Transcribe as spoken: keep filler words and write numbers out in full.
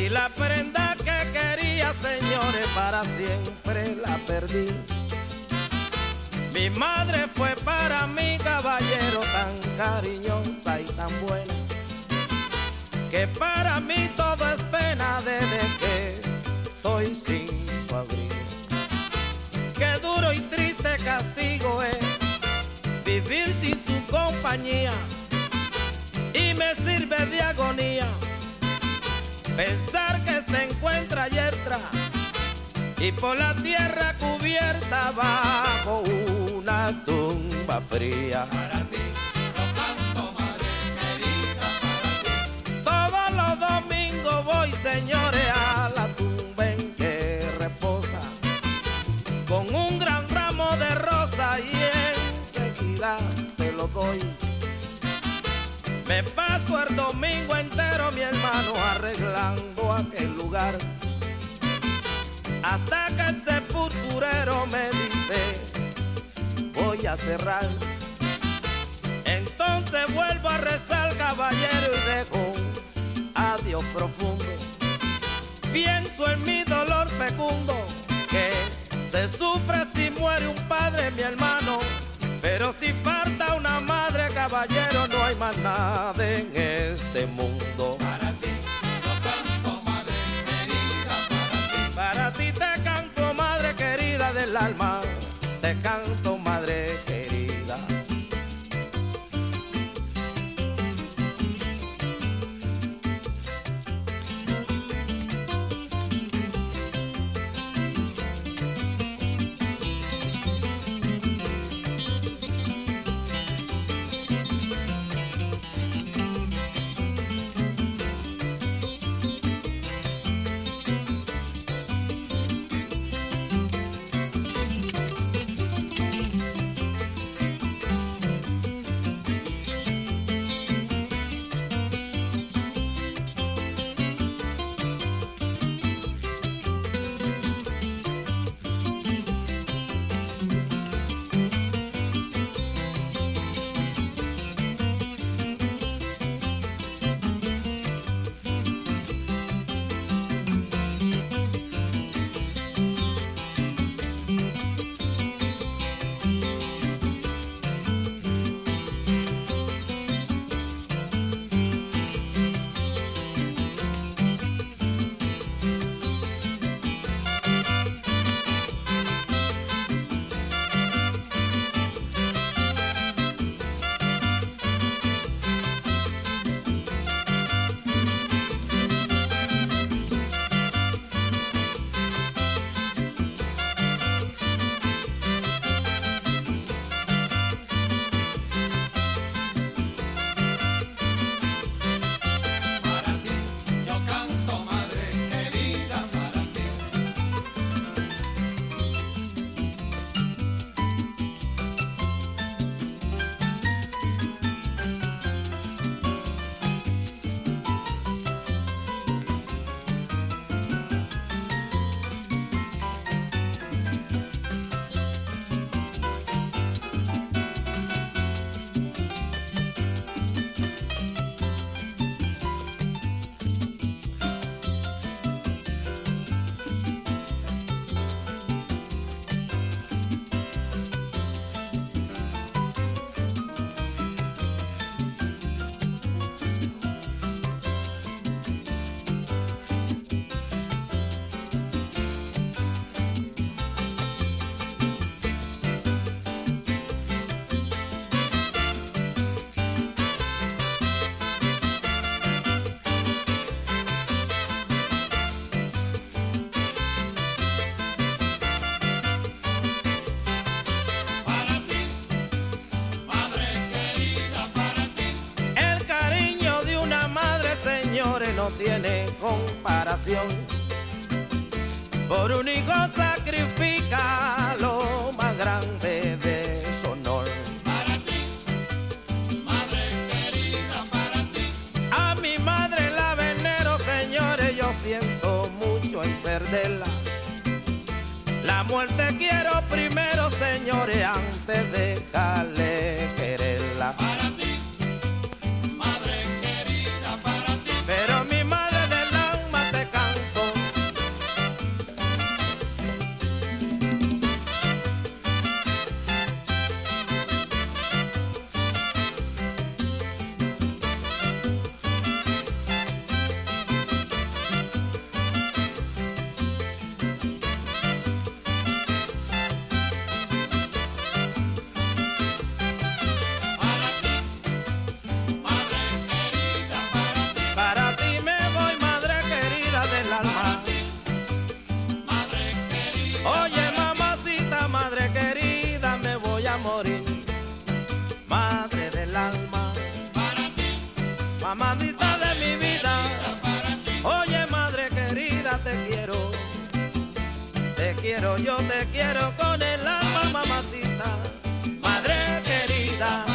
Y la prenda que quería, señores, para siempre la perdí. Mi madre fue para mí, caballero, tan cariñosa y tan buena, que para mí todo es pena desde que estoy sin su abrigo. Qué duro y triste castigo es vivir sin su compañía, y me sirve de agonía pensar que se encuentra allá atrás y por la tierra cubierta bajo una tumba fría. Para ti yo canto, madre querida, para ti. Todos los domingos voy, señores, a la tumba en que reposa, con un gran ramo de rosa, y enseguida se lo doy. Me paso el domingo entero, mi hermano, arreglando aquel lugar, hasta que el sepulturero me dice, voy a cerrar. Entonces vuelvo a rezar, caballero, y dejo adiós profundo. Pienso en mi dolor fecundo, que se sufre si muere un padre, mi hermano, pero si falta una madre, caballero, no hay más nada en este mundo. Para ti yo canto, madre querida, para ti. Para ti te canto, madre querida del alma, te canto, madre querida. No tiene comparación. Por un hijo sacrifica lo más grande de su honor. Para ti, madre querida, para ti. A mi madre la venero, señores, yo siento mucho en perderla. La muerte quiero primero, señores, antes de dejarle quererla. Para ti. Pero mi madre del alma te canta. morir, madre del alma, para ti, mamadita de mi vida. para ti, Oye, madre querida, te quiero, te quiero, yo te quiero con el alma, mamacita, madre querida.